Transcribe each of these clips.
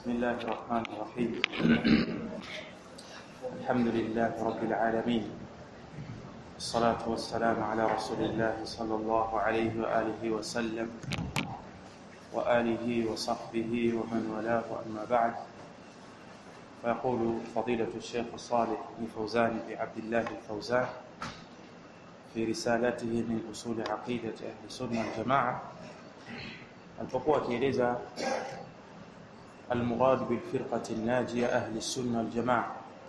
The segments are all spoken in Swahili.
بسم الله الرحمن الرحيم. الحمد لله رب العالمين، الصلاة والسلام على رسول الله صلى الله عليه وآله وسلم وآله وصحبه ومن والاه، أما بعد. فيقول فضيلة الشيخ الصالح بن فوزان بن عبد الله الفوزان في رسالته من أصول عقيدة أهل السنة والجماعة، alipokuwa akieleza المراد بالفرقة الناجية أهل السنة والجماعة،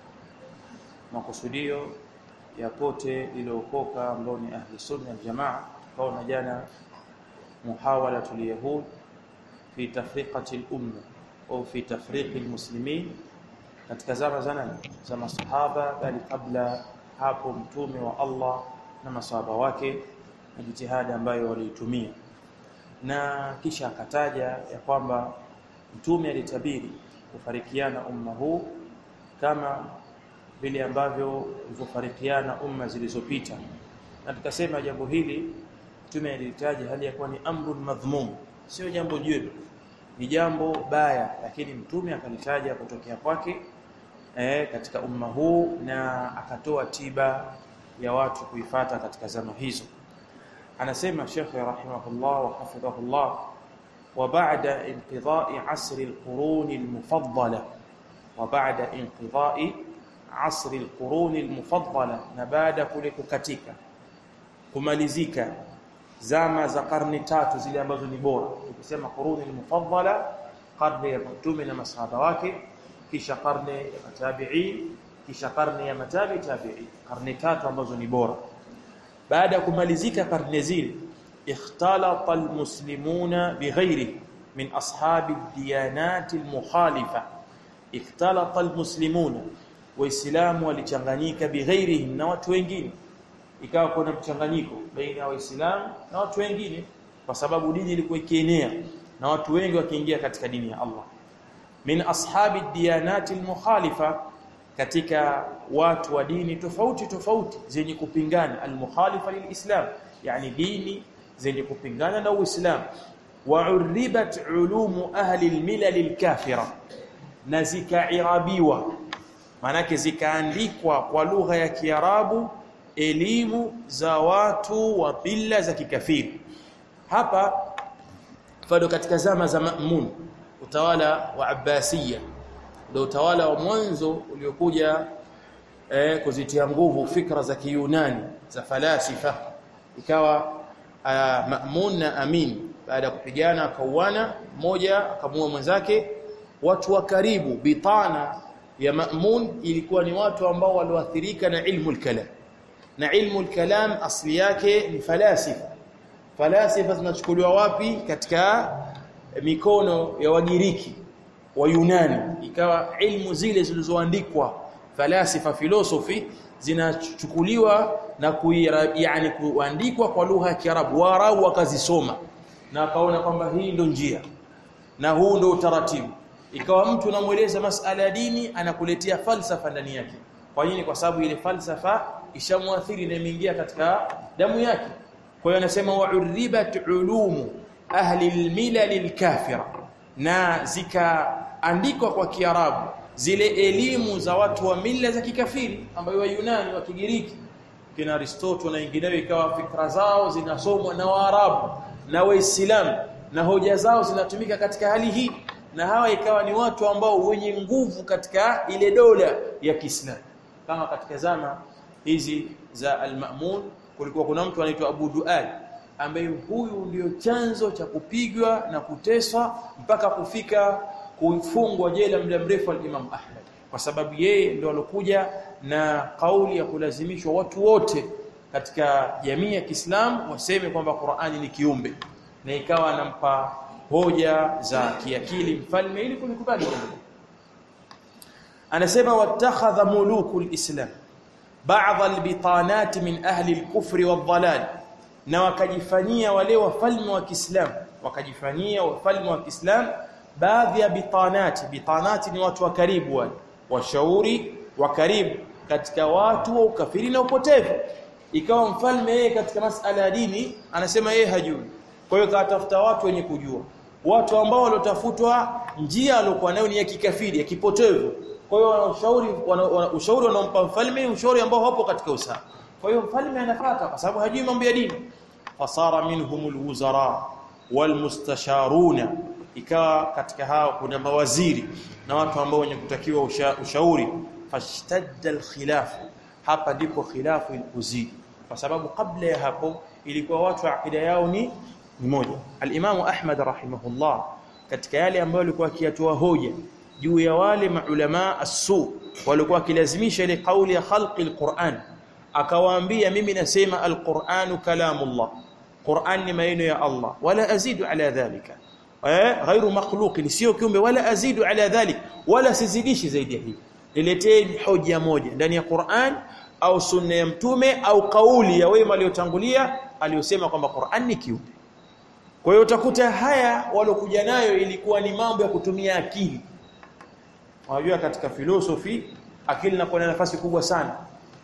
makusudio ya pote liliokoka ambao ni ahli sunna wal jamaa. Kaona jana muhawalatul yahud fi tafriqati al-umma au fi tafriqi al-muslimin katika zama za masahaba, bali kabla hapo mtume wa Allah na masahaba wake na jitihada ambayo waliitumia, na kisha akataja ya kwamba mtume alitabiri kufarikiana umma huu kama vile ambavyo ulifarikiana umma zilizopita, na tukasema jambo hili mtume alitaja hali ya kuwa ni amrun madhmum, sio jambo jema, ni jambo baya, lakini mtume akalitaja kutokea kwake katika umma huu, na akatoa tiba ya watu kuifuata katika zama hizo. Anasema Sheikh rahimahullah wa hafidhahullah: وبعد انقضاء عصر القرون المفضلة، وبعد انقضاء عصر القرون المفضلة، نبعد كل kukatika kumalizika zama za karne tatu zile ambazo ni bora. Tukisema quruni al-mufaddala, karne ya mtume na masahaba wake, kisha karne ya matabi'i, kisha karne ya matabi'i, karne tatu ambazo ni bora. Baada ya kumalizika karne zile, اختلط المسلمون بغيره من أصحاب الديانات المخالفة. اختلط المسلمون وإسلام ولچanganyika بغيرهم na watu wengine, ikawa kuna mchanganyiko baina ya waislamu na watu wengine, kwa sababu dini ilikuwa ikienea na watu wengi wakiingia katika dini ya Allah. Min ashabi diyanati almukhalifa, katika watu wa dini tofauti tofauti zenye kupingana, almukhalifa lilislam, yani dini zenye kupingana na Uislamu. Wa uribat ulumu ahli almilal alkafira, na zikairabiwa, manake zikaandikwa kwa lugha ya Kiarabu elimu za watu wa bila za kikafiri. Hapa fado katika zama za Ma'mun, utawala wa Abbasiyya, ndio utawala wa mwanzo uliokuja kuzitia nguvu fikra za Kiyunani za falasifa. Ikawa Ma'mun na Amin baada ya kupigana akauana, mmoja akamua mwenzake. Watu wa karibu, bitana ya Ma'mun ilikuwa ni watu ambao walioathirika na ilmu al-kalam, na ilmu al-kalam asli yake ni falasifa. Falasifa zinachukuliwa wapi? Katika mikono ya Wagiriki wa Yunani. Ikawa ilmu zile zilizoandikwa falasifa, philosophy, zinachukuliwa na kuandikwa kwa lugha ya Kiarabu. Waarabu wakazisoma na akaona kwamba hii ndio njia na huu ndio utaratibu. Ikawa mtu anamueleza masala ya dini anakuletea falsafa ndani yake. Kwa nini? Kwa sababu ile falsafa ishamuathiri na imeingia katika damu yake. Kwa hiyo anasema wa uribat ulumu ahli almilal alkafira, na zikaandikwa kwa Kiarabu zile elimu za watu wa mila za kikafiri, ambayo wa Yunani, wa Kigiriki, kina Aristotle na wengineo. Ikawa fikra zao zinasomwa na Waarabu na Waislamu, na hoja zao zinatumika katika hali hii, na hawa ikawa ni watu ambao wenye nguvu katika ile dola ya Kiislamu. Kama katika zama hizi za al-Ma'mun kulikuwa kuna mtu anaitwa Abu Dual, ambaye huyu ndio chanzo cha kupigwa na kuteswa mpaka kufika kufungwa jela muda mrefu al-Imam Ahmad, kwa sababu yeye ndio alokuja na kauli ya kulazimishwa watu wote katika jamii ya Kiislamu waseme kwamba Qur'ani ni kiumbe, na ikawa anampa hoja za kiakili mfalme ili kulikubali jambo. Anasema watakhadha mulukul islam ba'd albitanat min ahli alkufri wadhalal, na wakajifanyia wale wafalme wa Kiislamu, wakajifanyia wafalme wa Kiislamu baadhi ya bitanati. Bitanati ni watu wa karibu, wale washauri wa karibu katika watu wa ukafiri na upotevu. Ikawa mfalme yeye katika masala ya dini anasema yeye hajui, kwa hiyo katafuta watu wenye kujua, watu ambao walotafutwa njia aliyokuwa nayo ni ya kikafiri, ya kipotevu. Kwa hiyo ushauri wanaompa mfalme ushauri ambao hapo katika usawa. Kwa hiyo mfalme anafuata kwa sababu hajui mambo ya dini. Fasara minhumul wuzara wal mustasharuna, ikawa katika hao kuna mawaziri na watu ambao wenye kutakiwa ushauri. Fashtadda al-khilaf, hapa ndipo khilafu ilipozidi, kwa sababu kabla ya hapo ilikuwa watu akida yao ni moja. Al-Imam Ahmad rahimahullah katika yale ambayo alikuwa akiyatoa hoja juu ya wale maulama as-su walikuwa kilazimisha ile kauli ya khalqi al-Qur'an, akawaambia mimi nasema al-Qur'anu kalamullah, Qur'an ni maneno ya Allah, wala azidu ala dhalika, ghairu makhluq, sio kiumbe, wala azidu ala dhalik, wala sizidishi zaidi ya hivi. Nileteni hoja moja ndani ya Qur'an au sunna ya mtume au kauli ya wema aliyotangulia aliyosema kwamba Qur'an ni kiumbe. Kwa hiyo utakuta haya walokuja nayo ilikuwa ni mambo ya kutumia akili. Unajua katika philosophy akili inakuwa na nafasi kubwa sana.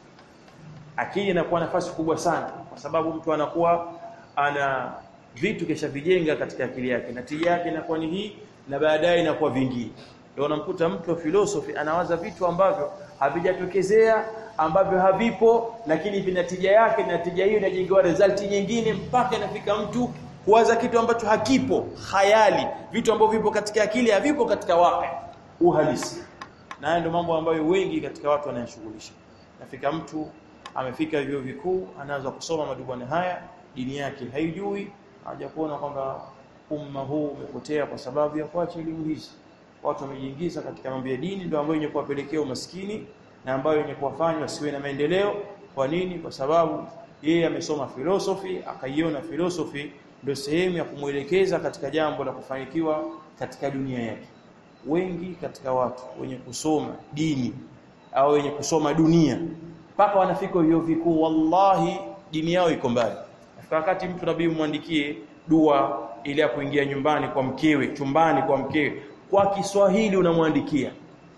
Akili inakuwa na nafasi kubwa sana kwa sababu mtu anakuwa ana vitu kisha vijenga katika akili yake, natija yake inakuwa ni hii na baadaye inakuwa vingine. Ndio unamkuta mtu wa philosophy anawaza vitu ambavyo havijatokezea, ambavyo havipo, lakini vinatija yake, natija hiyo inajengewa result nyingine mpaka inafika mtu kuwaza kitu ambacho hakipo, khayali, vitu ambavyo vipo katika akili havipo katika wapi uhalisi. Na ndio mambo ambayo wengi katika watu wanayashughulisha. Nafika mtu amefika vyuo vikuu, anaanza kusoma madubani haya, dini yake haijui, haja kuona kwamba umma huu umepotea kwa sababu ya kuacha elimu hizi. Watu wamejiingiza katika mambo ya dini, ndio ambayo yenye kuwapelekea umaskini na ambayo yenye kuwafanya wasiwe na maendeleo. Kwa nini? Kwa sababu yeye amesoma philosophy, akaiona philosophy ndio sehemu ya kumuelekeza katika jambo la kufanikiwa katika dunia yake. Wengi katika watu wenye kusoma dini au wenye kusoma dunia mpaka wanafika vyuo vikuu, wallahi dini yao iko mbali. Afika wakati mtu nabii muandikie dua ile ya kuingia nyumbani kwa mkewe, chumbani kwa mkewe, kwa Kiswahili unamwandikia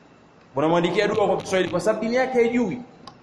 dua kwa Kiswahili kwa sababu dini yake haijui.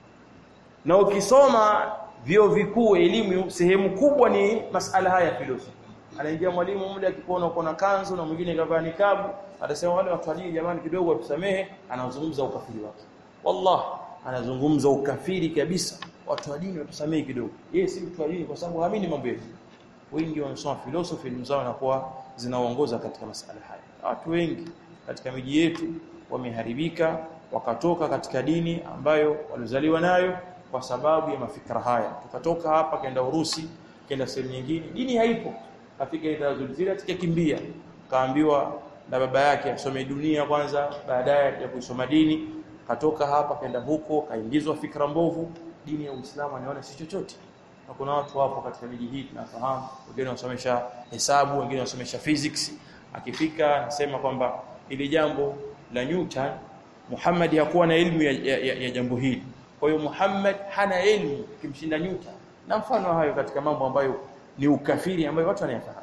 Na ukisoma vyuo vikuu elimu sehemu kubwa ni masala haya ya philosophy. Anaingia mwalimu mmoja akikuona uko na kanzu na mwingine kavaa nikabu, atasema wale watu wajini jamani kidogo watusamehe, anazungumza ukafiri wake. Wallah anazungumza ukafiri kabisa. Watu wa dini watusamehe kidogo. Yeye si mtu wa dini kwa sababu haamini mambo yetu. Wengi wanasoma philosophy elimu zao na kuwa zinaongoza katika masala haya. Watu wengi katika miji yetu wameharibika, wakatoka katika dini ambayo walizaliwa nayo kwa sababu ya mafikra haya. Tukatoka hapa kaenda Urusi, kaenda sehemu nyingine, dini haipo. Kafika ile zile atakakimbia, kaambiwa na baba yake asome dunia kwanza, baadaye ya kusoma dini. Katoka hapa kaenda huko, kaingizwa fikra mbovu, dini ya Uislamu anaona si chochote. Na kuna watu wapo katika miji hii tunafahamu, wengine wanasomesha hesabu, wengine wanasomesha physics. Akifika anasema kwamba ile jambo la Newton, Muhammad hakuwa na elimu ya jambo hili. Kwa hiyo Muhammad hana elimu kimshinda Newton. Na mfano hayo katika mambo ambayo ni ukafiri ambayo watu wanayafahamu.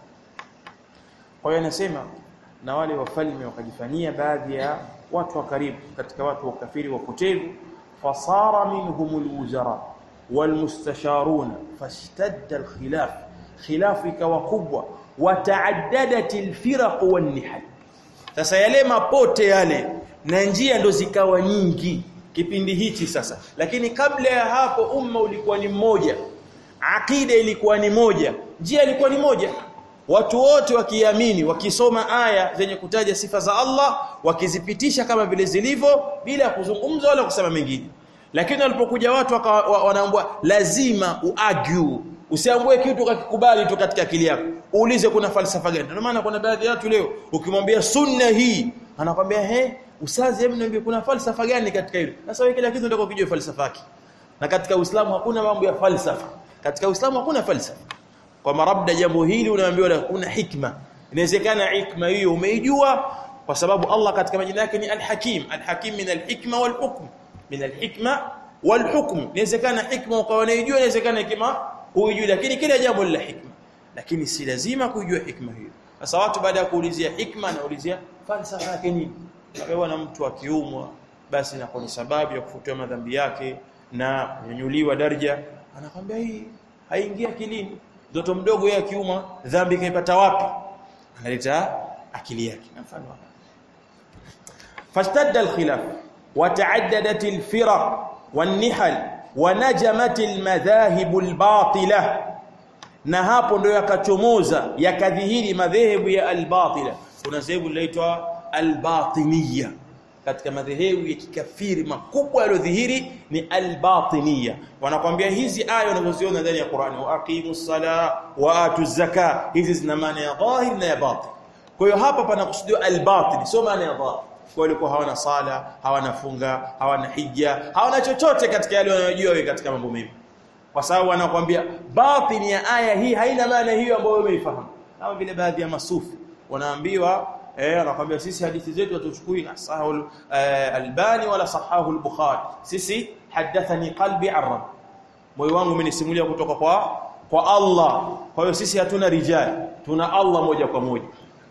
Kwa hiyo anasema na wale wafalme wakajifanyia baadhi ya watu wa karibu katika watu wa ukafiri wapotevu, fasara minhumul wuzara wal mustasharuna fashtadda al khilaf, khilaf ikawa kubwa, wataaddadat al firaq wan nihal. Sasa yale mapote yale na njia ndo zikawa nyingi kipindi hichi sasa. Lakini kabla ya hapo umma ulikuwa ni mmoja, akida ilikuwa ni moja, njia ilikuwa ni moja. Watu wote wakiamini, wakisoma aya zenye kutaja sifa za Allah, wakizipitisha kama vile zilivyo bila kuzungumza wala kusema mengine. Lakini walipokuja watu wanaambiwa lazima uargue, usiambue kitu ukakikubali tu katika akili yako, uulize kuna falsafa gani. Ndio maana kuna baadhi ya watu leo ukimwambia sunna hii anakuambia usazi, hebu niambie kuna falsafa gani katika hilo. Sasa wewe kila kitu ndio ukijua falsafa yake. Na katika Uislamu hakuna mambo ya falsafa. Katika Uislamu hakuna falsafa. Kwa marabda jambo hili unaambiwa kuna hikma. Inawezekana hikma hiyo umeijua kwa sababu Allah katika majina yake ni Al-Hakim. Al-Hakim min al-hikma wal-hukm. Min al-hikma wal-hukm. Inawezekana hikma ukawa unaijua, inawezekana hikma huijui, lakini kila jambo lina hikma. Lakini si lazima kujua hikma hiyo. Sasa watu baada ya kuulizia hikma na ulizia falsafa yake nini? Wewe na mtu akiumwa basi inakuwa ni sababu ya kufutiwa madhambi yake na kunyanyuliwa daraja, anakwambia hii haingia akilini. Mtoto mdogo yeye akiumwa dhambi kaipata wapi? Analeta akili yake. Na mfano fashtadda al-khilaf wa ta'addadat al-firaq wan-nihal wa najamat al-madhahib al-batila, na hapo ndio yakachomoza yakadhihiri madhehebu ya al-batila. Kuna dhehebu linaloitwa al-batiniyya, katika madhehebu ya kikafiri makubwa yaliyodhihiri ni al-batiniyya. Wanakuambia hizi aya unazoziona ndani ya Qur'ani, wa aqimus sala wa atuz zaka, hizi zina maana ya dhahir na ya batin. Kwa hiyo hapa panakusudiwa al-batin, sio maana ya dhahir. Kwa walikuwa hawana sala, hawana funga, hawana hija, hawana chochote katika yale wanayojua wewe katika mambo mema. Kwa sababu wanakuambia batin ya aya hii haina maana hiyo ambayo wewe umeifahamu. Kama vile baadhi ya masufi wanaambiwa anakuambia sisi hadithi zetu hatuchukui sahih Albani wala sahahu al-Bukhari, sisi hadathani qalbi arab, moyo wangu umenisimulia kutoka kwa Allah. Kwa hiyo sisi hatuna rijal, tuna Allah moja kwa moja.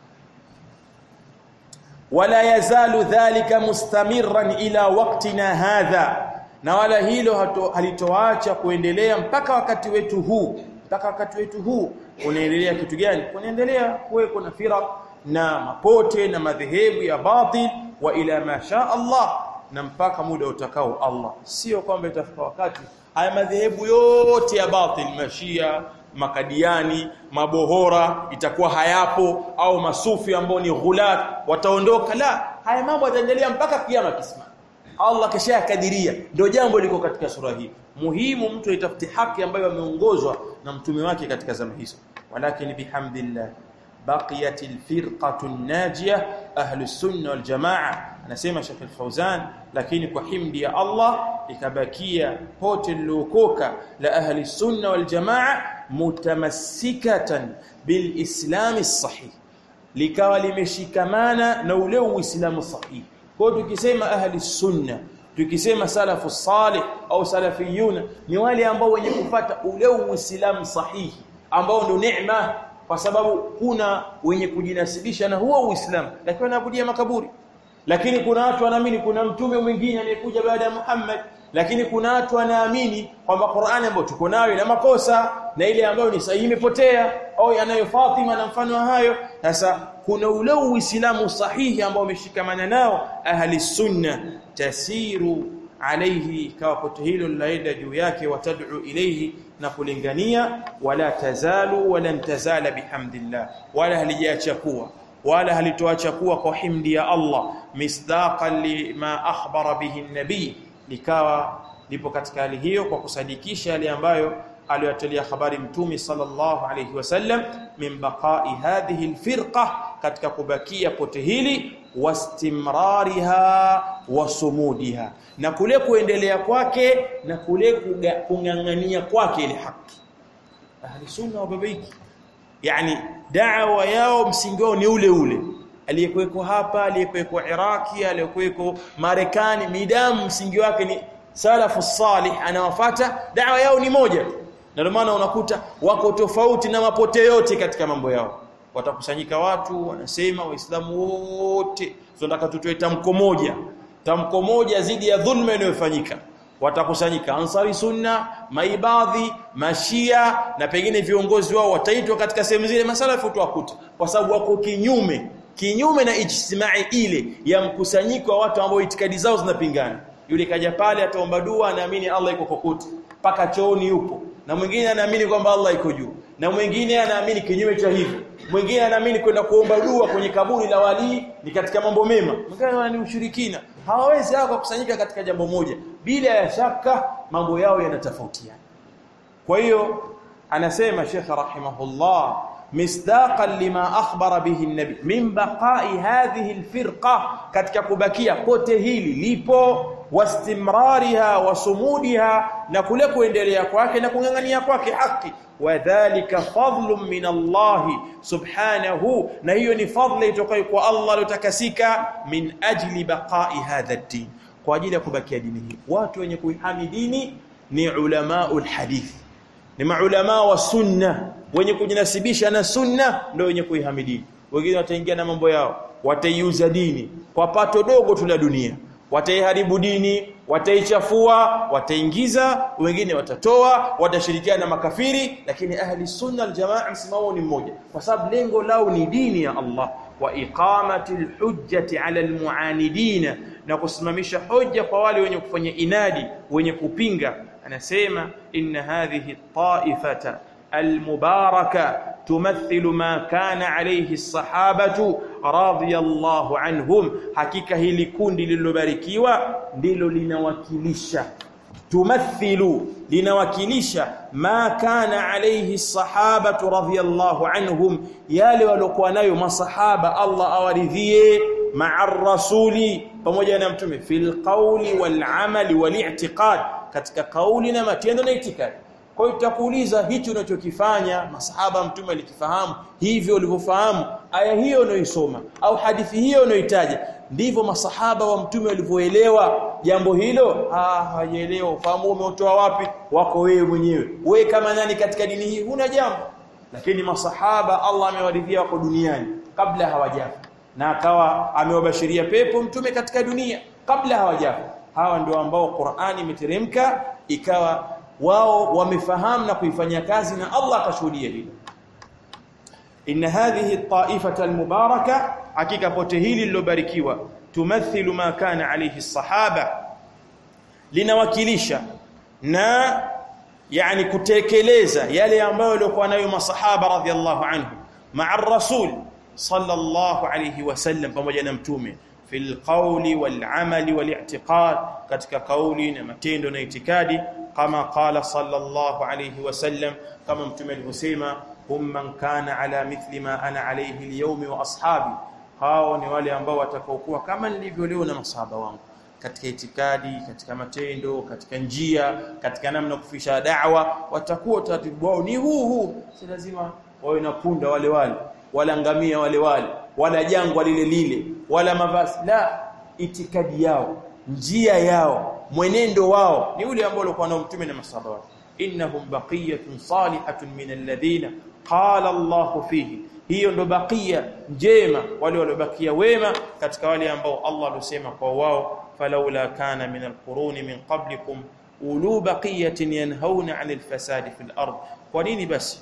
Wala yazalu dhalika mustamirran ila waqtina hadha, na wala hilo halitoacha kuendelea mpaka wakati wetu huu. Mpaka wakati wetu huu unaendelea kitu gani? Kunaendelea kuweko na firaq na mapote na madhehebu ya batil, wa ila ma sha Allah, na mpaka muda utakao Allah. Sio kwamba itafika wakati haya madhehebu yote ya batil, mashia, makadiani, mabohora itakuwa hayapo, au masufi ambao ni ghulat wataondoka. La, haya mambo yataendelea mpaka kiyama kisimama. Allah kisha kadiria, ndio jambo liko katika sura hii. Muhimu mtu aitafute haki ambayo ameongozwa na mtume wake katika zama hizo. Walakin bihamdillah baqiyat alfirqatu an-najiyah ahlus sunnah wal jamaa, anasema Sheikh Al-Fawzan, lakini kwa himdi ya Allah ikabakia pote lilokoka la ahli sunnah wal jamaa mutamassikatan bil islam as-sahih, likawa limeshikamana na ule uislamu sahihi. Kwa tukisema ahli sunna, tukisema salafu salih au salafiyuna, ni wale ambao wenye kufuata ule uislamu sahihi ambao ndio neema, kwa sababu kuna wenye kujinasibisha na huo uislamu lakini wanaabudia makaburi. Lakini kuna watu wanaamini kuna mtume mwingine aliyekuja baada ya Muhammad, lakini kuna watu wanaamini kwamba Qur'ani ambayo tuko nayo ina makosa na ile ambayo ni sahihi imepotea, au yanayo Fatima na mfano hayo. Sasa kuna ule uislamu sahihi ambao umeshikamana nao ahli sunna, tasiru alayhi, kwa pote hilo linaenda juu yake, watad'u ilayhi, na kulingania, wala tazalu wala ntazala bihamdillah, wala halijaacha kuwa wala halitoacha kuwa kwa himdi ya Allah, misdaqan lima akhbara bihi an-nabi, likawa lipo katika hali hiyo kwa kusadikisha yale ambayo aliyotolea habari mtume sallallahu alayhi wasallam, min baqa'i hadhihi alfirqa, katika kubakia pote hili, wastimrariha wasumudiha, na kule kuendelea kwake na kule kungangania kwake ile haki. Ahli sunna wababaiki, yani da'wa yao msingi wao ni ule ule aliyekuweko hapa, aliyekuweko Iraki, aliyekuweko Marekani, midamu msingi wake ni salafu salih, anawafuata da'wa yao ni moja. Na ndio maana unakuta wako tofauti na mapote yote katika mambo yao. Watakusanyika watu wanasema waislamu wote tunataka tutoe tamko moja zidi ya dhulma inayofanyika. Watakusanyika Ansari Sunna, Maibadhi, Mashia, na pengine viongozi wao wataitwa katika sehemu zile masalafu tuwakuta, kwa sababu wako kinyume na ijtimai ile ya mkusanyiko wa watu ambao itikadi zao zinapingana. Yule kaja pale ataomba dua, anaamini Allah yuko kokote, paka chooni yupo, na mwingine anaamini kwamba Allah yuko juu, na mwingine anaamini kinyume cha hivyo, mwingine anaamini kwenda kuomba dua kwenye kaburi la wali ni katika mambo mema, mwingine ni ushirikina. Hawawezi hao kukusanyika katika jambo moja, bila ya shaka mambo yao yanatofautiana. Kwa hiyo anasema Sheikh rahimahullah, misdaqan lima akhbara bihi an-nabi min baqa'i hadhihi al-firqa, katika kubakia pote hili lipo, wastimrariha wasumudiha, na kule kuendelea kwake na kungangania kwake haki. Wadhālika fadlun min Allah subhanahu, na hiyo ni fadhila itokayo kwa Allah aliyotakasika, min ajli baqa'i hadha ad-din, kwa ajili ya kubakia dini hii. Watu wenye kuihami dini ni ulamaul hadith, ni maulama wa sunna, wenye kujinasibisha na sunna ndio wenye kuihami dini. Wengine wataingia na mambo yao, wataiuza dini kwa pato dogo tu la dunia, wataiharibu dini, wataichafua, wataingiza, wengine watatoa, watashirikiana na makafiri. Lakini ahli sunna aljamaa msimamo ni mmoja, kwa sababu lengo lao ni dini ya Allah. wa iqamatil hujjati ala almuanidina, na kusimamisha hoja kwa wale wenye kufanya inadi, wenye kupinga. Anasema inna hadhihi taifata almubaraka tumathilu ma kana alayhi as-sahabatu radiyallahu anhum, hakika hili kundi lililobarikiwa ndilo linawakilisha, tumathilu linawakilisha ma kana alayhi as-sahabatu radiyallahu anhum, yale waliokuwa nayo masahaba Allah awaridhie, ma'a rasuli, pamoja na mtume, fil qawli wal amali wal i'tiqad, katika kauli na matendo na itikadi. Kwa hiyo tutakuuliza, hicho unachokifanya masahaba mtume alikifahamu hivyo ulivyofahamu aya hiyo unayoisoma au hadithi hiyo unayoitaja, ndivyo masahaba wa mtume walivyoelewa jambo hilo? Hawaelewa. Ufahamu umeutoa wapi? Wako wewe mwenyewe. Wewe kama nani katika dini hii huna jambo, lakini masahaba Allah amewaridhia wako duniani kabla hawajafa, na akawa amewabashiria pepo mtume katika dunia kabla hawajafa. Hawa ndio ambao Qur'ani imeteremka ikawa wao wamefahamu na kuifanyia kazi, na Allah akashuhudia hilo. Inna hadhihi at-ta'ifata al-mubaraka, hakika pote hili lilobarikiwa, tumathilu ma kana alayhi as-sahaba, linawakilisha na yani kutekeleza yale ambayo walikuwa nayo masahaba radhiyallahu anhu, ma'a rasul sallallahu alayhi wasallam, pamoja na mtume, fil qawli wal amali wal i'tiqad, katika kauli na matendo na itikadi, kama qala sallallahu alayhi wasallam, kama mtume alivyosema, hum man kana ala mithli ma ana alayhi al-yawm wa ashabi, hao ni wale ambao watakaokuwa kama nilivyo leo na masahaba wangu, katika itikadi, katika matendo, katika njia, katika namna kufisha da'wa, watakuwa taratibu wao ni huu. Si lazima wawe na punda wale wala ngamia wale wala jangwa lile wala mavazi, la, itikadi yao, njia yao, mwenendo wao ni ule ambao walikuwa nao mtume na masahaba wake. Innahum baqiyatun salihatun min alladhina qala Allahu fihi, hiyo ndo baqiya njema, wale waliobakia wema katika wale ambao Allah alisema kwa wao, falawla kana min alquruni min qablikum ulu baqiyatin yanhauna 'anil fasadi fil ard. Kwa nini basi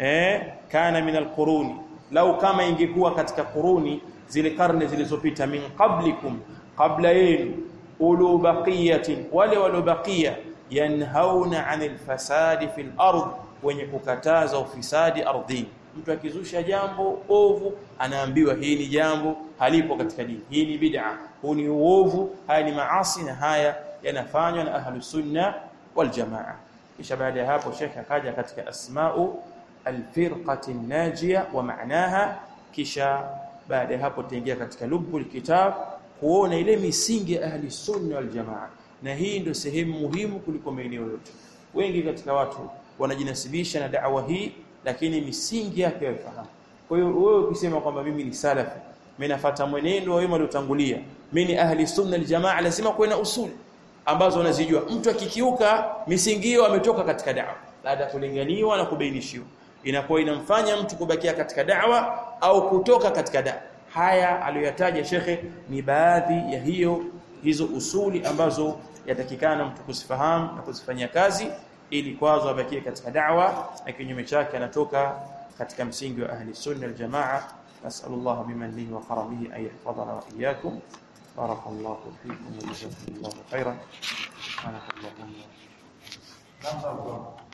kana min alquruni, lau kama ingekuwa katika quruni zile karne zilizopita, min qablikum, qabla yenu, ulu baqiyatin, wale waliobakia, yanhauna 'anil fasadi fil ard, wenye kukataza ufisadi ardhini. Mtu akizusha jambo ovu anaambiwa hii ni jambo halipo katika dini, hii ni bid'a, huu ni uovu, haya ni maasi, na haya yanafanywa na ahlus sunna wal jamaa. Kisha baada ya hapo Sheikh akaja katika asma'u al-firqati an-najiyah wa ma'naha, kisha baada ya hapo taingia katika lubul kitab kuona ile misingi ya ahli sunna wal jamaa, na hii ndio sehemu muhimu kuliko maeneo yote. Wengi katika watu wanajinasibisha na da'wa hii, lakini misingi yake haifahamu. Kwa hiyo wewe ukisema kwamba mimi ni salafi, mimi nafuata mwenendo wa wema waliotangulia, mimi ni ahli sunna wal jamaa, lazima kuwe na usuli ambazo unazijua. Mtu akikiuka misingi hiyo ametoka katika da'wa, baada ya kulinganiwa na kubainishiwa, inakuwa inamfanya mtu kubakia katika da'wa au kutoka katika da'wa. Haya aliyoyataja shekhe ni baadhi ya hizo usuli ambazo yatakikana mtu kusifahamu na kuzifanyia kazi, ili kwazo abakie katika da'wa, na kinyume chake anatoka katika msingi wa ahli sunna wal jamaa. Nas'alullah bimannihi wa karamihi an yahfadhana wa iyyakum. Barakallahu fikum wa jazakumullahu khairan. Subhanakallahumma wa bihamdika.